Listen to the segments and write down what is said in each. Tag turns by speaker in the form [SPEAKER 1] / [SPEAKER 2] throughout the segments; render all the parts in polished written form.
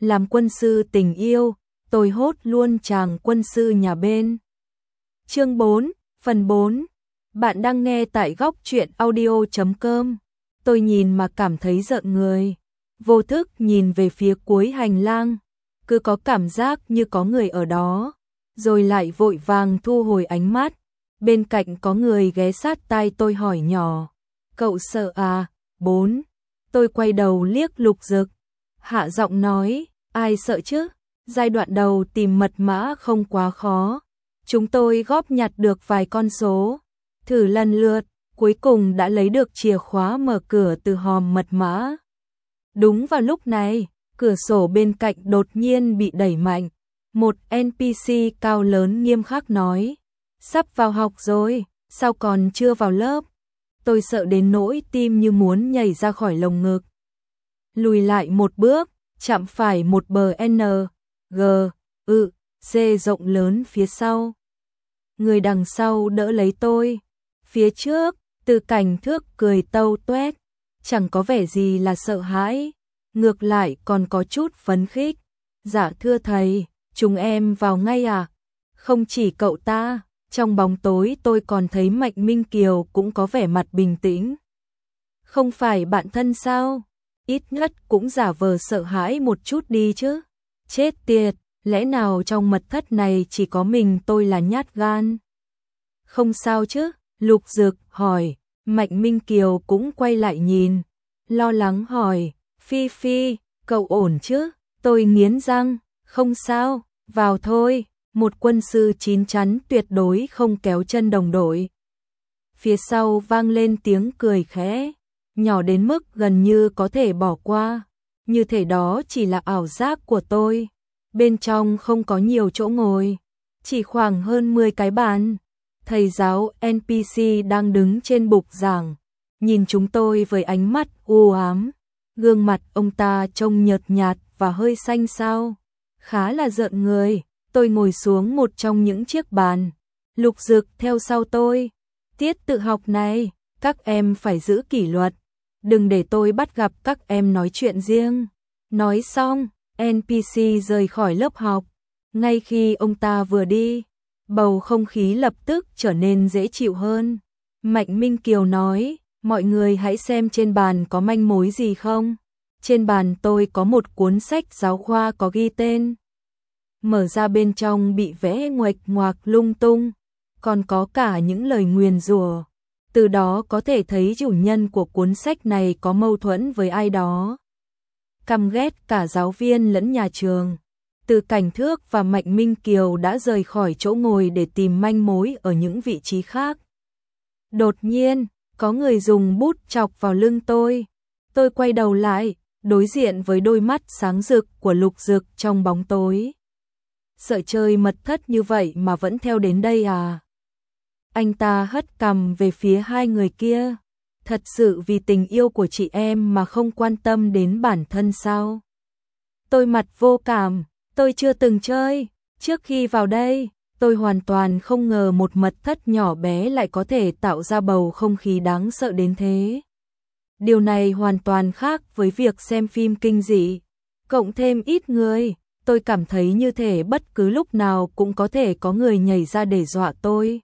[SPEAKER 1] làm quân sư tình yêu, tôi hốt luôn chàng quân sư nhà bên. Chương 4, phần 4. Bạn đang nghe tại góc truyện audio.com. Tôi nhìn mà cảm thấy rợn người. Vô thức nhìn về phía cuối hành lang, cứ có cảm giác như có người ở đó, rồi lại vội vàng thu hồi ánh mắt. Bên cạnh có người ghé sát tai tôi hỏi nhỏ, cậu sợ à? 4. Tôi quay đầu liếc Lục Dực, hạ giọng nói, ai sợ chứ? Giai đoạn đầu tìm mật mã không quá khó. Chúng tôi góp nhặt được vài con số, thử lần lượt, cuối cùng đã lấy được chìa khóa mở cửa từ hòm mật mã. Đúng vào lúc này, cửa sổ bên cạnh đột nhiên bị đẩy mạnh. Một NPC cao lớn nghiêm khắc nói, sắp vào học rồi, sao còn chưa vào lớp? Tôi sợ đến nỗi tim như muốn nhảy ra khỏi lồng ngực. Lùi lại một bước, chạm phải một bờ N, G, C rộng lớn phía sau. Người đằng sau đỡ lấy tôi. Phía trước, Từ Cảnh Thước cười tâu tuét, chẳng có vẻ gì là sợ hãi, ngược lại còn có chút phấn khích. Dạ thưa thầy, chúng em vào ngay à? Không chỉ cậu ta, trong bóng tối tôi còn thấy Mạnh Minh Kiều cũng có vẻ mặt bình tĩnh. Không phải bạn thân sao? Ít nhất cũng giả vờ sợ hãi một chút đi chứ. Chết tiệt, lẽ nào trong mật thất này chỉ có mình tôi là nhát gan? Không sao chứ? Lục Dực hỏi. Mạnh Minh Kiều cũng quay lại nhìn, lo lắng hỏi, Phi Phi, cậu ổn chứ? Tôi nghiến răng, không sao, vào thôi. Một quân sư chín chắn tuyệt đối không kéo chân đồng đội. Phía sau vang lên tiếng cười khẽ, nhỏ đến mức gần như có thể bỏ qua, như thể đó chỉ là ảo giác của tôi. Bên trong không có nhiều chỗ ngồi, chỉ khoảng hơn 10 cái bàn. Thầy giáo NPC đang đứng trên bục giảng, nhìn chúng tôi với ánh mắt u ám. Gương mặt ông ta trông nhợt nhạt và hơi xanh xao, khá là rợn người. Tôi ngồi xuống một trong những chiếc bàn. Lục Dực theo sau tôi. Tiết tự học này, các em phải giữ kỷ luật, đừng để tôi bắt gặp các em nói chuyện riêng. Nói xong, NPC rời khỏi lớp học. Ngay khi ông ta vừa đi, bầu không khí lập tức trở nên dễ chịu hơn. Mạnh Minh Kiều nói, mọi người hãy xem trên bàn có manh mối gì không. Trên bàn tôi có một cuốn sách giáo khoa có ghi tên. Mở ra bên trong bị vẽ nguệch ngoạc lung tung, còn có cả những lời nguyền rủa. Từ đó có thể thấy chủ nhân của cuốn sách này có mâu thuẫn với ai đó. Căm ghét cả giáo viên lẫn nhà trường. Từ Cảnh Thước và Mạnh Minh Kiều đã rời khỏi chỗ ngồi để tìm manh mối ở những vị trí khác. Đột nhiên, có người dùng bút chọc vào lưng tôi. Tôi quay đầu lại, đối diện với đôi mắt sáng rực của Lục Dực trong bóng tối. Sợ chơi mật thất như vậy mà vẫn theo đến đây à? Anh ta hất cằm về phía hai người kia. Thật sự vì tình yêu của chị em mà không quan tâm đến bản thân sao? Tôi mặt vô cảm, tôi chưa từng chơi. Trước khi vào đây, tôi hoàn toàn không ngờ một mật thất nhỏ bé lại có thể tạo ra bầu không khí đáng sợ đến thế. Điều này hoàn toàn khác với việc xem phim kinh dị. Cộng thêm ít người, tôi cảm thấy như thể bất cứ lúc nào cũng có thể có người nhảy ra để dọa tôi.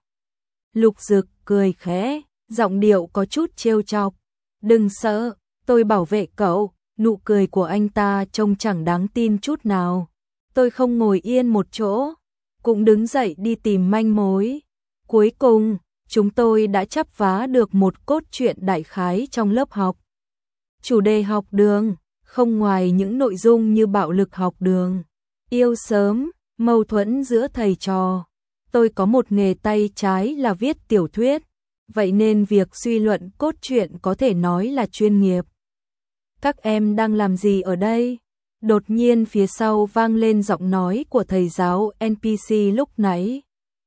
[SPEAKER 1] Lục Dực cười khẽ, giọng điệu có chút trêu chọc. Đừng sợ, tôi bảo vệ cậu. Nụ cười của anh ta trông chẳng đáng tin chút nào. Tôi không ngồi yên một chỗ, cũng đứng dậy đi tìm manh mối. Cuối cùng, chúng tôi đã chắp vá được một cốt truyện đại khái trong lớp học. Chủ đề học đường, không ngoài những nội dung như bạo lực học đường, yêu sớm, mâu thuẫn giữa thầy trò. Tôi có một nghề tay trái là viết tiểu thuyết, vậy nên việc suy luận cốt truyện có thể nói là chuyên nghiệp. Các em đang làm gì ở đây? Đột nhiên phía sau vang lên giọng nói của thầy giáo NPC lúc nãy.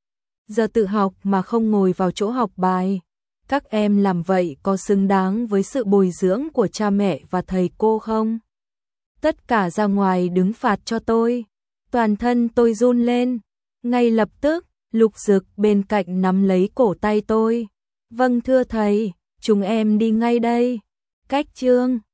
[SPEAKER 1] Giờ tự học mà không ngồi vào chỗ học bài. Các em làm vậy có xứng đáng với sự bồi dưỡng của cha mẹ và thầy cô không? Tất cả ra ngoài đứng phạt cho tôi. Toàn thân tôi run lên. Ngay lập tức, Lục Dực bên cạnh nắm lấy cổ tay tôi. Vâng thưa thầy, chúng em đi ngay đây. Cách chương